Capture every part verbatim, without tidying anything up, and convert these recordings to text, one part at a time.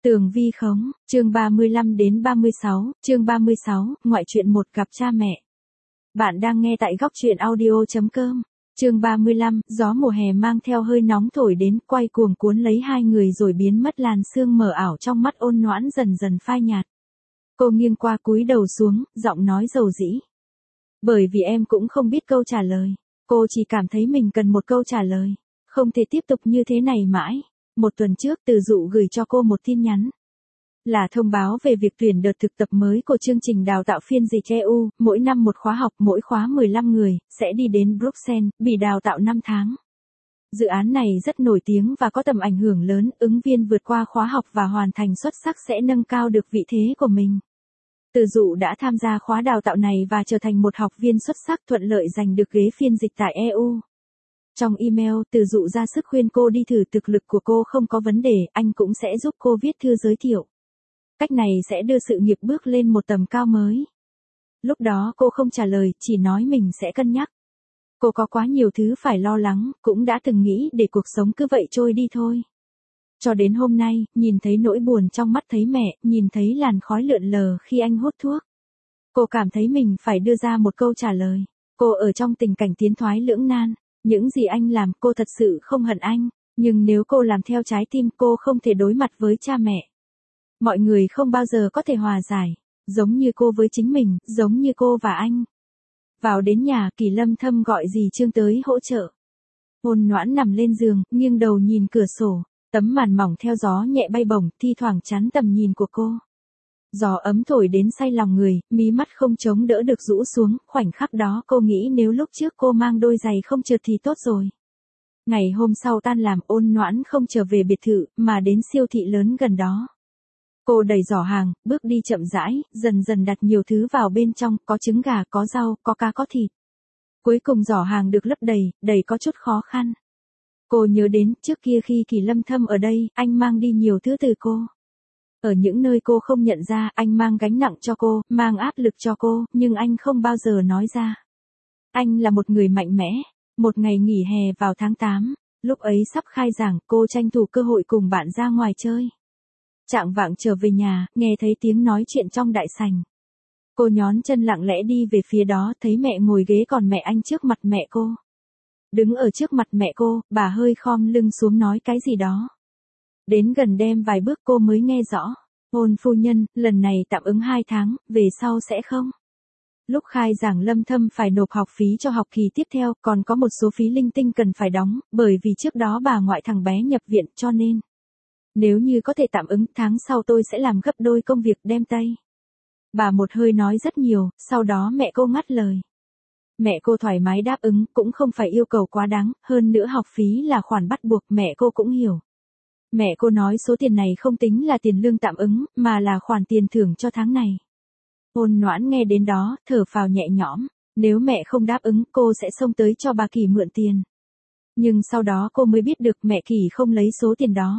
Tường vi khống, chương ba mươi lăm đến ba mươi sáu, chương ba mươi sáu, ngoại truyện một cặp cha mẹ. Bạn đang nghe tại góc truyện audio chấm com. Chương ba mươi lăm, gió mùa hè mang theo hơi nóng thổi đến, quay cuồng cuốn lấy hai người rồi biến mất, làn sương mờ ảo trong mắt Ôn Noãn dần dần phai nhạt. Cô nghiêng qua cúi đầu xuống, giọng nói dầu dĩ. Bởi vì em cũng không biết câu trả lời. Cô chỉ cảm thấy mình cần một câu trả lời. Không thể tiếp tục như thế này mãi. Một tuần trước Từ Dụ gửi cho cô một tin nhắn. Là thông báo về việc tuyển đợt thực tập mới của chương trình đào tạo phiên dịch e u, mỗi năm một khóa học, mỗi khóa mười lăm người, sẽ đi đến Bruxelles, Bỉ đào tạo năm tháng. Dự án này rất nổi tiếng và có tầm ảnh hưởng lớn, ứng viên vượt qua khóa học và hoàn thành xuất sắc sẽ nâng cao được vị thế của mình. Từ Dụ đã tham gia khóa đào tạo này và trở thành một học viên xuất sắc, thuận lợi giành được ghế phiên dịch tại e u. Trong email, Từ Dụ ra sức khuyên cô đi thử, thực lực của cô không có vấn đề, anh cũng sẽ giúp cô viết thư giới thiệu. Cách này sẽ đưa sự nghiệp bước lên một tầm cao mới. Lúc đó cô không trả lời, chỉ nói mình sẽ cân nhắc. Cô có quá nhiều thứ phải lo lắng, cũng đã từng nghĩ để cuộc sống cứ vậy trôi đi thôi. Cho đến hôm nay, nhìn thấy nỗi buồn trong mắt thấy mẹ, nhìn thấy làn khói lượn lờ khi anh hút thuốc. Cô cảm thấy mình phải đưa ra một câu trả lời. Cô ở trong tình cảnh tiến thoái lưỡng nan. Những gì anh làm, cô thật sự không hận anh. Nhưng nếu cô làm theo trái tim, cô không thể đối mặt với cha mẹ. Mọi người không bao giờ có thể hòa giải. Giống như cô với chính mình, giống như cô và anh. Vào đến nhà, Kỳ Lâm Thâm gọi dì Trương tới hỗ trợ. Ôn Noãn nằm lên giường, nghiêng đầu nhìn cửa sổ. Tấm màn mỏng theo gió nhẹ bay bổng, thi thoảng chắn tầm nhìn của cô. Gió ấm thổi đến say lòng người, mí mắt không chống đỡ được rũ xuống, khoảnh khắc đó cô nghĩ nếu lúc trước cô mang đôi giày không trượt thì tốt rồi. Ngày hôm sau tan làm, Ôn Noãn không trở về biệt thự, mà đến siêu thị lớn gần đó. Cô đẩy giỏ hàng, bước đi chậm rãi, dần dần đặt nhiều thứ vào bên trong, có trứng gà, có rau, có cá, có thịt. Cuối cùng giỏ hàng được lấp đầy, đầy có chút khó khăn. Cô nhớ đến, trước kia khi Kỳ Lâm Thâm ở đây, anh mang đi nhiều thứ từ cô. Ở những nơi cô không nhận ra, anh mang gánh nặng cho cô, mang áp lực cho cô, nhưng anh không bao giờ nói ra. Anh là một người mạnh mẽ. Một ngày nghỉ hè vào tháng tám, lúc ấy sắp khai giảng, cô tranh thủ cơ hội cùng bạn ra ngoài chơi. Chạng vạng trở về nhà, nghe thấy tiếng nói chuyện trong đại sảnh. Cô nhón chân lặng lẽ đi về phía đó, thấy mẹ ngồi ghế còn mẹ anh trước mặt mẹ cô. Đứng ở trước mặt mẹ cô, bà hơi khom lưng xuống nói cái gì đó. Đến gần đem vài bước cô mới nghe rõ. Ôn phu nhân, lần này tạm ứng hai tháng, về sau sẽ không. Lúc khai giảng Lâm Thâm phải nộp học phí cho học kỳ tiếp theo, còn có một số phí linh tinh cần phải đóng, bởi vì trước đó bà ngoại thằng bé nhập viện, cho nên. Nếu như có thể tạm ứng, tháng sau tôi sẽ làm gấp đôi công việc đem Tây. Bà một hơi nói rất nhiều, sau đó mẹ cô ngắt lời. Mẹ cô thoải mái đáp ứng, cũng không phải yêu cầu quá đáng, hơn nữa học phí là khoản bắt buộc, mẹ cô cũng hiểu. Mẹ cô nói số tiền này không tính là tiền lương tạm ứng, mà là khoản tiền thưởng cho tháng này. Ôn Noãn nghe đến đó, thở phào nhẹ nhõm, nếu mẹ không đáp ứng, cô sẽ xông tới cho bà Kỳ mượn tiền. Nhưng sau đó cô mới biết được mẹ Kỳ không lấy số tiền đó.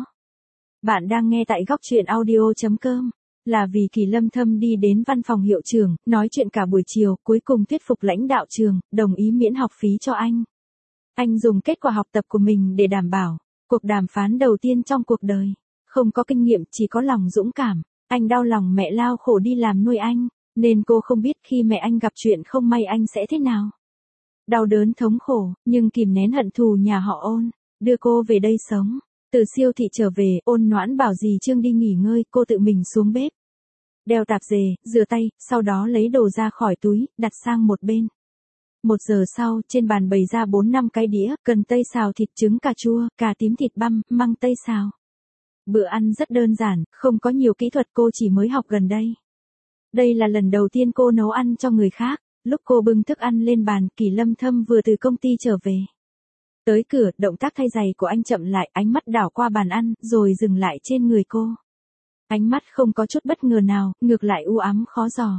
Bạn đang nghe tại góc truyện audio chấm com. Là vì Kỳ Lâm Thâm đi đến văn phòng hiệu trưởng, nói chuyện cả buổi chiều, cuối cùng thuyết phục lãnh đạo trường, đồng ý miễn học phí cho anh. Anh dùng kết quả học tập của mình để đảm bảo. Cuộc đàm phán đầu tiên trong cuộc đời. Không có kinh nghiệm, chỉ có lòng dũng cảm. Anh đau lòng mẹ lao khổ đi làm nuôi anh, nên cô không biết khi mẹ anh gặp chuyện không may anh sẽ thế nào. Đau đớn thống khổ, nhưng kìm nén hận thù nhà họ Ôn, đưa cô về đây sống. Từ siêu thị trở về, Ôn Noãn bảo dì Trương đi nghỉ ngơi, cô tự mình xuống bếp. Đeo tạp dề, rửa tay, sau đó lấy đồ ra khỏi túi, đặt sang một bên. Một giờ sau, trên bàn bày ra bốn năm cái đĩa, cần tây xào thịt, trứng cà chua, cà tím thịt băm, măng tây xào. Bữa ăn rất đơn giản, không có nhiều kỹ thuật, cô chỉ mới học gần đây. Đây là lần đầu tiên cô nấu ăn cho người khác. Lúc cô bưng thức ăn lên bàn, Kỳ Lâm Thâm vừa từ công ty trở về. Tới cửa, động tác thay giày của anh chậm lại, ánh mắt đảo qua bàn ăn, rồi dừng lại trên người cô. Ánh mắt không có chút bất ngờ nào, ngược lại u ám khó dò.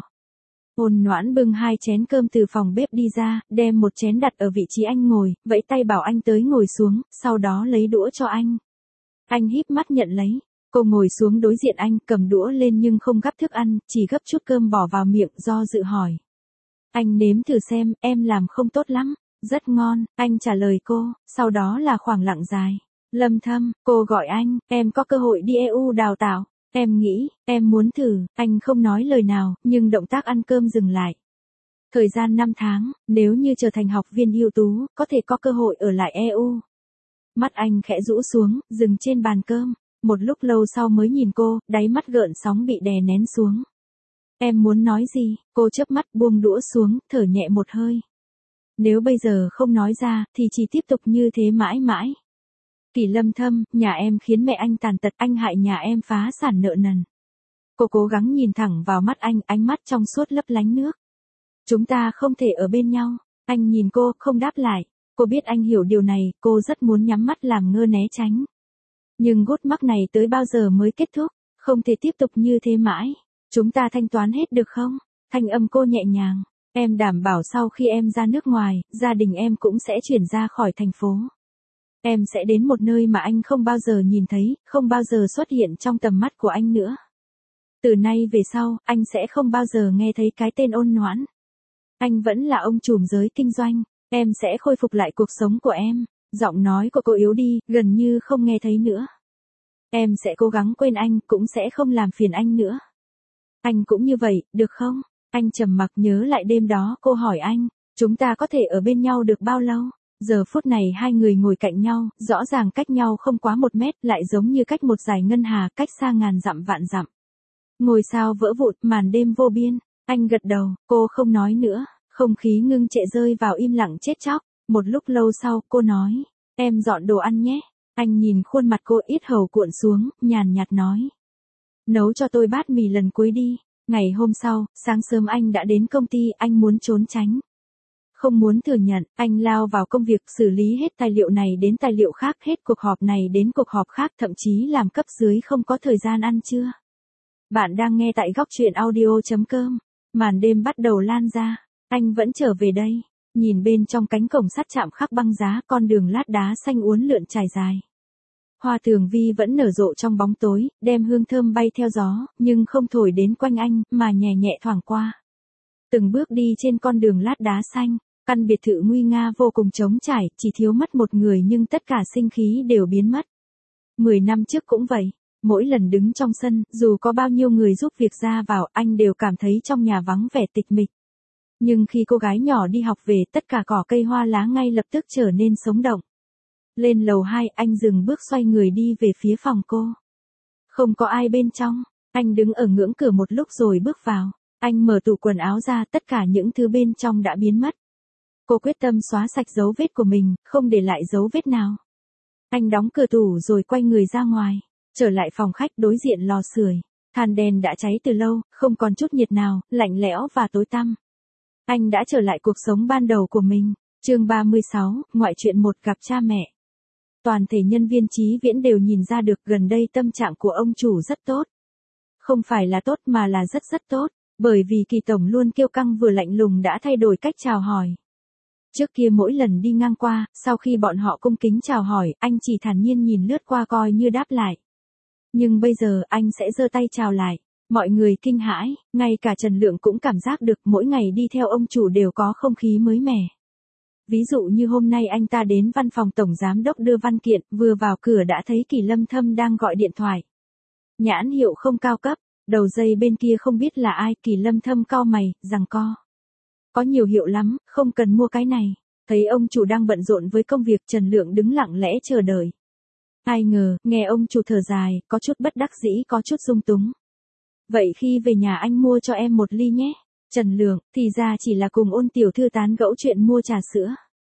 Ôn Noãn bưng hai chén cơm từ phòng bếp đi ra, đem một chén đặt ở vị trí anh ngồi, vẫy tay bảo anh tới ngồi xuống, sau đó lấy đũa cho anh. Anh híp mắt nhận lấy. Cô ngồi xuống đối diện anh, cầm đũa lên nhưng không gắp thức ăn, chỉ gấp chút cơm bỏ vào miệng, do dự hỏi. Anh nếm thử xem, em làm không tốt lắm. Rất ngon, anh trả lời cô, sau đó là khoảng lặng dài. Lâm Thâm, cô gọi anh, em có cơ hội đi e u đào tạo. Em nghĩ, em muốn thử, anh không nói lời nào, nhưng động tác ăn cơm dừng lại. Thời gian năm tháng, nếu như trở thành học viên ưu tú, có thể có cơ hội ở lại e u. Mắt anh khẽ rũ xuống, dừng trên bàn cơm. Một lúc lâu sau mới nhìn cô, đáy mắt gợn sóng bị đè nén xuống. Em muốn nói gì? Cô chớp mắt buông đũa xuống, thở nhẹ một hơi. Nếu bây giờ không nói ra, thì chỉ tiếp tục như thế mãi mãi. Kỳ Lâm Thâm, nhà em khiến mẹ anh tàn tật, anh hại nhà em phá sản nợ nần. Cô cố gắng nhìn thẳng vào mắt anh, ánh mắt trong suốt lấp lánh nước. Chúng ta không thể ở bên nhau. Anh nhìn cô, không đáp lại. Cô biết anh hiểu điều này, cô rất muốn nhắm mắt làm ngơ né tránh. Nhưng gút mắc này tới bao giờ mới kết thúc, không thể tiếp tục như thế mãi. Chúng ta thanh toán hết được không? Thanh âm cô nhẹ nhàng. Em đảm bảo sau khi em ra nước ngoài, gia đình em cũng sẽ chuyển ra khỏi thành phố. Em sẽ đến một nơi mà anh không bao giờ nhìn thấy, không bao giờ xuất hiện trong tầm mắt của anh nữa. Từ nay về sau, anh sẽ không bao giờ nghe thấy cái tên ôn nhoãn. Anh vẫn là ông trùm giới kinh doanh, em sẽ khôi phục lại cuộc sống của em. Giọng nói của cô yếu đi, gần như không nghe thấy nữa. Em sẽ cố gắng quên anh, cũng sẽ không làm phiền anh nữa. Anh cũng như vậy, được không? Anh trầm mặc nhớ lại đêm đó, cô hỏi anh, chúng ta có thể ở bên nhau được bao lâu? Giờ phút này hai người ngồi cạnh nhau, rõ ràng cách nhau không quá một mét, lại giống như cách một dải ngân hà, cách xa ngàn dặm vạn dặm. Ngôi sao vỡ vụn, màn đêm vô biên. Anh gật đầu, cô không nói nữa, không khí ngưng trệ rơi vào im lặng chết chóc. Một lúc lâu sau, cô nói, em dọn đồ ăn nhé. Anh nhìn khuôn mặt cô ít hầu cuộn xuống, nhàn nhạt nói. Nấu cho tôi bát mì lần cuối đi. Ngày hôm sau, sáng sớm anh đã đến công ty, anh muốn trốn tránh. Không muốn thừa nhận, anh lao vào công việc xử lý hết tài liệu này đến tài liệu khác, hết cuộc họp này đến cuộc họp khác, thậm chí làm cấp dưới không có thời gian ăn trưa. Bạn đang nghe tại góc truyện audio chấm com. Màn đêm bắt đầu lan ra, anh vẫn trở về đây. Nhìn bên trong cánh cổng sắt chạm khắc băng giá, con đường lát đá xanh uốn lượn trải dài. Hoa tường vi vẫn nở rộ trong bóng tối, đem hương thơm bay theo gió, nhưng không thổi đến quanh anh, mà nhẹ nhẹ thoảng qua. Từng bước đi trên con đường lát đá xanh, căn biệt thự nguy nga vô cùng trống trải, chỉ thiếu mất một người nhưng tất cả sinh khí đều biến mất. Mười năm trước cũng vậy, mỗi lần đứng trong sân, dù có bao nhiêu người giúp việc ra vào, anh đều cảm thấy trong nhà vắng vẻ tịch mịch. Nhưng khi cô gái nhỏ đi học về, tất cả cỏ cây hoa lá ngay lập tức trở nên sống động. Lên lầu hai, anh dừng bước xoay người đi về phía phòng cô. Không có ai bên trong, anh đứng ở ngưỡng cửa một lúc rồi bước vào. Anh mở tủ quần áo ra, tất cả những thứ bên trong đã biến mất. Cô quyết tâm xóa sạch dấu vết của mình, không để lại dấu vết nào. Anh đóng cửa tủ rồi quay người ra ngoài, trở lại phòng khách đối diện lò sưởi. Than đèn đã cháy từ lâu, không còn chút nhiệt nào, lạnh lẽo và tối tăm. Anh đã trở lại cuộc sống ban đầu của mình. Chương ba mươi sáu, ngoại truyện một, gặp cha mẹ. Toàn thể nhân viên Chí Viễn đều nhìn ra được gần đây tâm trạng của ông chủ rất tốt. Không phải là tốt mà là rất rất tốt, bởi vì Kỳ tổng luôn kiêu căng vừa lạnh lùng đã thay đổi cách chào hỏi. Trước kia mỗi lần đi ngang qua, sau khi bọn họ cung kính chào hỏi, anh chỉ thản nhiên nhìn lướt qua coi như đáp lại. Nhưng bây giờ anh sẽ giơ tay chào lại. Mọi người kinh hãi, ngay cả Trần Lượng cũng cảm giác được mỗi ngày đi theo ông chủ đều có không khí mới mẻ. Ví dụ như hôm nay anh ta đến văn phòng tổng giám đốc đưa văn kiện, vừa vào cửa đã thấy Kỳ Lâm Thâm đang gọi điện thoại. Nhãn hiệu không cao cấp, đầu dây bên kia không biết là ai, Kỳ Lâm Thâm cau mày, giằng co. Có nhiều hiệu lắm, không cần mua cái này. Thấy ông chủ đang bận rộn với công việc, Trần Lượng đứng lặng lẽ chờ đợi. Ai ngờ, nghe ông chủ thở dài, có chút bất đắc dĩ, có chút dung túng. Vậy khi về nhà anh mua cho em một ly nhé. Trần Lượng, thì ra chỉ là cùng Ôn tiểu thư tán gẫu chuyện mua trà sữa.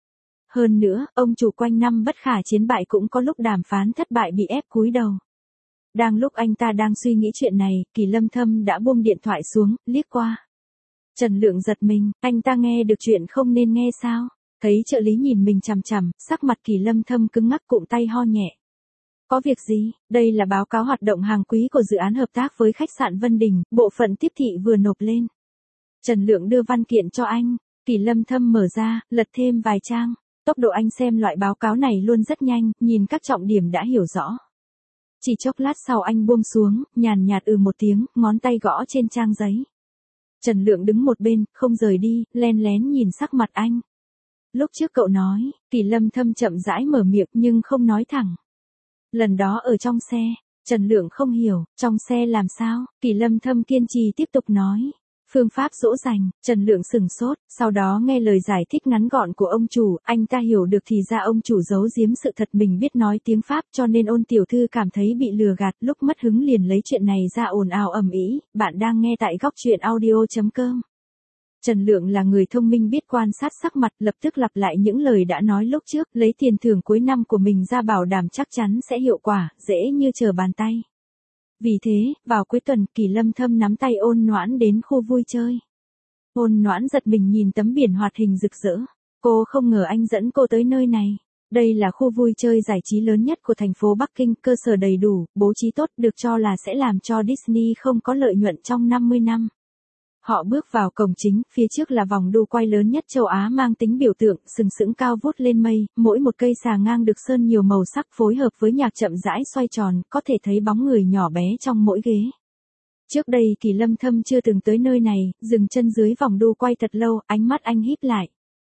Hơn nữa, ông chủ quanh năm bất khả chiến bại cũng có lúc đàm phán thất bại bị ép cúi đầu. Đang lúc anh ta đang suy nghĩ chuyện này, Kỳ Lâm Thâm đã buông điện thoại xuống, liếc qua. Trần Lượng giật mình, anh ta nghe được chuyện không nên nghe sao? Thấy trợ lý nhìn mình chằm chằm, sắc mặt Kỳ Lâm Thâm cứng ngắc, cụm tay ho nhẹ. Có việc gì? Đây là báo cáo hoạt động hàng quý của dự án hợp tác với khách sạn Vân Đình, bộ phận tiếp thị vừa nộp lên. Trần Lượng đưa văn kiện cho anh, Kỳ Lâm Thâm mở ra, lật thêm vài trang. Tốc độ anh xem loại báo cáo này luôn rất nhanh, nhìn các trọng điểm đã hiểu rõ. Chỉ chốc lát sau anh buông xuống, nhàn nhạt ừ một tiếng, ngón tay gõ trên trang giấy. Trần Lượng đứng một bên, không rời đi, len lén nhìn sắc mặt anh. Lúc trước cậu nói, Kỳ Lâm Thâm chậm rãi mở miệng nhưng không nói thẳng. Lần đó ở trong xe, Trần Lượng không hiểu, trong xe làm sao, Kỳ Lâm Thâm kiên trì tiếp tục nói. Phương pháp dỗ dành, Trần Lượng sừng sốt, sau đó nghe lời giải thích ngắn gọn của ông chủ, anh ta hiểu được thì ra ông chủ giấu giếm sự thật mình biết nói tiếng Pháp cho nên Ôn tiểu thư cảm thấy bị lừa gạt, lúc mất hứng liền lấy chuyện này ra ồn ào ầm ĩ. Bạn đang nghe tại góc truyện audio.com. Trần Lượng là người thông minh biết quan sát sắc mặt, lập tức lặp lại những lời đã nói lúc trước, lấy tiền thưởng cuối năm của mình ra bảo đảm chắc chắn sẽ hiệu quả, dễ như trở bàn tay. Vì thế, vào cuối tuần, Kỳ Lâm Thâm nắm tay Ôn Noãn đến khu vui chơi. Ôn Noãn giật mình nhìn tấm biển hoạt hình rực rỡ. Cô không ngờ anh dẫn cô tới nơi này. Đây là khu vui chơi giải trí lớn nhất của thành phố Bắc Kinh, cơ sở đầy đủ, bố trí tốt, được cho là sẽ làm cho Disney không có lợi nhuận trong năm mươi năm. Họ bước vào cổng chính, phía trước là vòng đu quay lớn nhất châu Á mang tính biểu tượng, sừng sững cao vút lên mây, mỗi một cây xà ngang được sơn nhiều màu sắc phối hợp với nhạc chậm rãi xoay tròn, có thể thấy bóng người nhỏ bé trong mỗi ghế. Trước đây Kỳ Lâm Thâm chưa từng tới nơi này, dừng chân dưới vòng đu quay thật lâu, ánh mắt anh híp lại.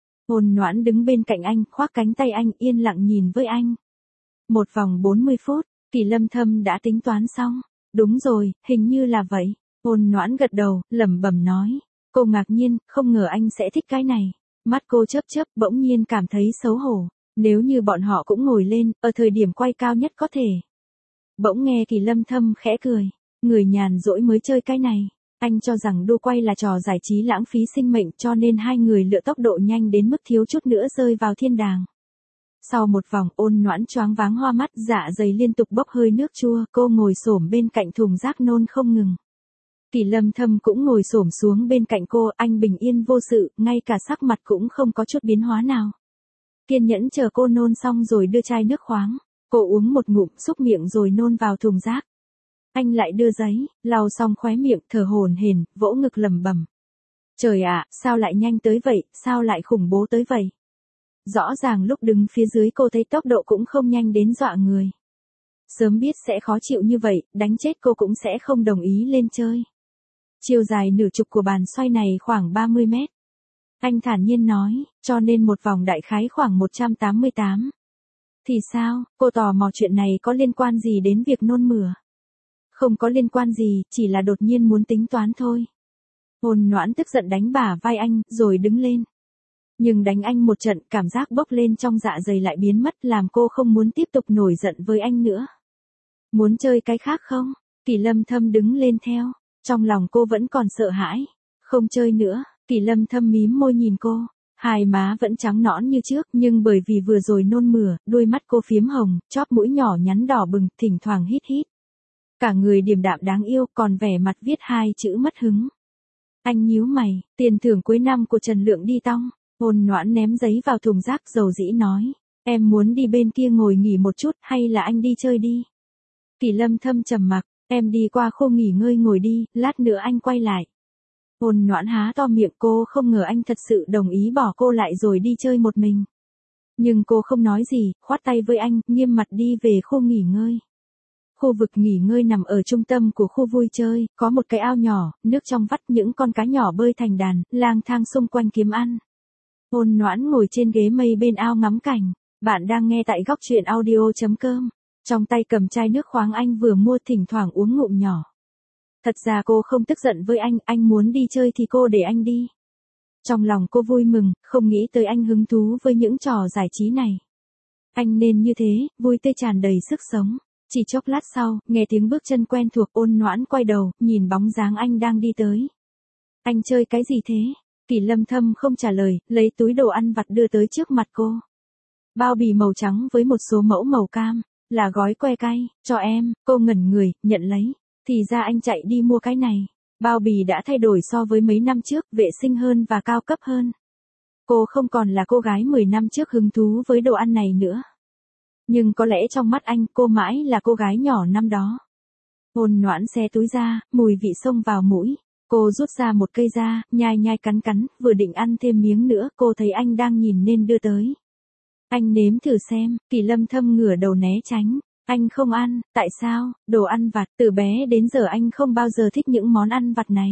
Ôn Noãn đứng bên cạnh anh, khoác cánh tay anh, yên lặng nhìn với anh. Một vòng bốn mươi phút, Kỳ Lâm Thâm đã tính toán xong. Đúng rồi, hình như là vậy. Ôn Noãn gật đầu, lẩm bẩm nói. Cô ngạc nhiên, không ngờ anh sẽ thích cái này. Mắt cô chớp chớp, bỗng nhiên cảm thấy xấu hổ. Nếu như bọn họ cũng ngồi lên, ở thời điểm quay cao nhất có thể. Bỗng nghe Kỳ Lâm Thâm khẽ cười. Người nhàn rỗi mới chơi cái này. Anh cho rằng đua quay là trò giải trí lãng phí sinh mệnh cho nên hai người lựa tốc độ nhanh đến mức thiếu chút nữa rơi vào thiên đàng. Sau một vòng, Ôn Noãn choáng váng hoa mắt, dạ dày liên tục bốc hơi nước chua, cô ngồi xổm bên cạnh thùng rác nôn không ngừng. Kỳ Lâm Thâm cũng ngồi xổm xuống bên cạnh cô, anh bình yên vô sự, ngay cả sắc mặt cũng không có chút biến hóa nào. Kiên nhẫn chờ cô nôn xong rồi đưa chai nước khoáng. Cô uống một ngụm, xúc miệng rồi nôn vào thùng rác. Anh lại đưa giấy, lau xong khóe miệng, thở hổn hển, vỗ ngực lẩm bẩm. Trời ạ, sao lại nhanh tới vậy, sao lại khủng bố tới vậy? Rõ ràng lúc đứng phía dưới cô thấy tốc độ cũng không nhanh đến dọa người. Sớm biết sẽ khó chịu như vậy, đánh chết cô cũng sẽ không đồng ý lên chơi. Chiều dài nửa chục của bàn xoay này khoảng ba mươi mét. Anh thản nhiên nói, cho nên một vòng đại khái khoảng một trăm tám mươi tám. Thì sao, cô tò mò chuyện này có liên quan gì đến việc nôn mửa? Không có liên quan gì, chỉ là đột nhiên muốn tính toán thôi. Ôn Noãn tức giận đánh bả vai anh, rồi đứng lên. Nhưng đánh anh một trận, cảm giác bốc lên trong dạ dày lại biến mất, làm cô không muốn tiếp tục nổi giận với anh nữa. Muốn chơi cái khác không? Kỳ Lâm Thâm đứng lên theo. Trong lòng cô vẫn còn sợ hãi. Không chơi nữa, Kỳ Lâm Thâm mím môi nhìn cô. Hai má vẫn trắng nõn như trước, nhưng bởi vì vừa rồi nôn mửa, đôi mắt cô phiếm hồng, chóp mũi nhỏ nhắn đỏ bừng, thỉnh thoảng hít hít. Cả người điềm đạm đáng yêu, còn vẻ mặt viết hai chữ mất hứng. Anh nhíu mày, tiền thưởng cuối năm của Trần Lượng đi tong. Ôn Noãn ném giấy vào thùng rác, dầu dĩ nói. Em muốn đi bên kia ngồi nghỉ một chút, hay là anh đi chơi đi? Kỳ Lâm Thâm trầm mặc. Em đi qua khu nghỉ ngơi ngồi đi, lát nữa anh quay lại. Ôn Noãn há to miệng, cô không ngờ anh thật sự đồng ý bỏ cô lại rồi đi chơi một mình. Nhưng cô không nói gì, khoát tay với anh, nghiêm mặt đi về khu nghỉ ngơi. Khu vực nghỉ ngơi nằm ở trung tâm của khu vui chơi, có một cái ao nhỏ, nước trong vắt, những con cá nhỏ bơi thành đàn, lang thang xung quanh kiếm ăn. Ôn Noãn ngồi trên ghế mây bên ao ngắm cảnh. Bạn đang nghe tại góc truyện audio.com. Trong tay cầm chai nước khoáng anh vừa mua, thỉnh thoảng uống ngụm nhỏ. Thật ra cô không tức giận với anh, anh muốn đi chơi thì cô để anh đi. Trong lòng cô vui mừng, không nghĩ tới anh hứng thú với những trò giải trí này. Anh nên như thế, vui tươi tràn đầy sức sống. Chỉ chốc lát sau, nghe tiếng bước chân quen thuộc, Ôn Noãn quay đầu, nhìn bóng dáng anh đang đi tới. Anh chơi cái gì thế? Kỳ Lâm Thâm không trả lời, lấy túi đồ ăn vặt đưa tới trước mặt cô. Bao bì màu trắng với một số mẫu màu cam. Là gói que cay, cho em, cô ngẩn người, nhận lấy. Thì ra anh chạy đi mua cái này. Bao bì đã thay đổi so với mấy năm trước, vệ sinh hơn và cao cấp hơn. Cô không còn là cô gái mười năm trước hứng thú với đồ ăn này nữa. Nhưng có lẽ trong mắt anh, cô mãi là cô gái nhỏ năm đó. Ôn Noãn xé túi ra, mùi vị xông vào mũi. Cô rút ra một cây ra, nhai nhai cắn cắn, vừa định ăn thêm miếng nữa, cô thấy anh đang nhìn nên đưa tới. Anh nếm thử xem. Kỳ Lâm Thâm ngửa đầu né tránh. Anh không ăn, tại sao? Đồ ăn vặt, từ bé đến giờ anh không bao giờ thích những món ăn vặt này.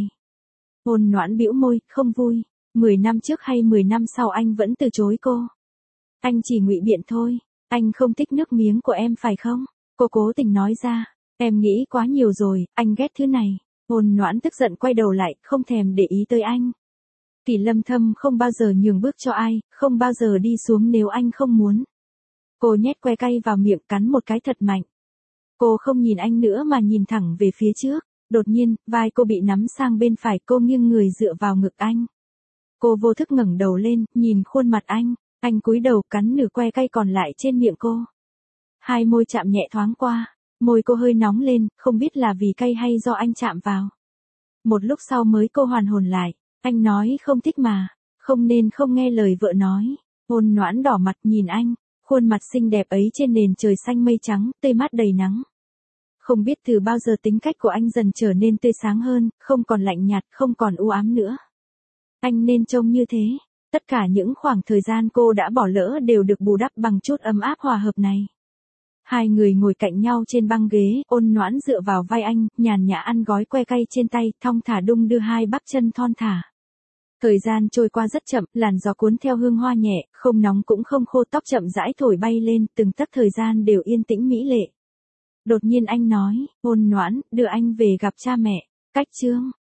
Ôn Noãn bĩu môi, không vui. Mười năm trước hay mười năm sau anh vẫn từ chối cô. Anh chỉ ngụy biện thôi. Anh không thích nước miếng của em phải không? Cô cố tình nói ra. Em nghĩ quá nhiều rồi, anh ghét thứ này. Ôn Noãn tức giận quay đầu lại, không thèm để ý tới anh. Kỷ Lâm Thâm không bao giờ nhường bước cho ai, không bao giờ đi xuống nếu anh không muốn. Cô nhét que cay vào miệng cắn một cái thật mạnh. Cô không nhìn anh nữa mà nhìn thẳng về phía trước. Đột nhiên, vai cô bị nắm sang bên phải, cô nghiêng người dựa vào ngực anh. Cô vô thức ngẩng đầu lên, nhìn khuôn mặt anh. Anh cúi đầu cắn nửa que cay còn lại trên miệng cô. Hai môi chạm nhẹ thoáng qua. Môi cô hơi nóng lên, không biết là vì cay hay do anh chạm vào. Một lúc sau mới cô hoàn hồn lại. Anh nói không thích mà. Không nên không nghe lời vợ nói. Ôn Noãn đỏ mặt nhìn anh. Khuôn mặt xinh đẹp ấy trên nền trời xanh mây trắng, tươi mát đầy nắng. Không biết từ bao giờ tính cách của anh dần trở nên tươi sáng hơn, không còn lạnh nhạt, không còn u ám nữa. Anh nên trông như thế. Tất cả những khoảng thời gian cô đã bỏ lỡ đều được bù đắp bằng chút ấm áp hòa hợp này. Hai người ngồi cạnh nhau trên băng ghế, Ôn Noãn dựa vào vai anh, nhàn nhã ăn gói que cay trên tay, thong thả đung đưa hai bắp chân thon thả. Thời gian trôi qua rất chậm, làn gió cuốn theo hương hoa nhẹ, không nóng cũng không khô, tóc chậm rãi thổi bay lên, từng tấc thời gian đều yên tĩnh mỹ lệ. Đột nhiên anh nói, Ôn Noãn, đưa anh về gặp cha mẹ. Cách chương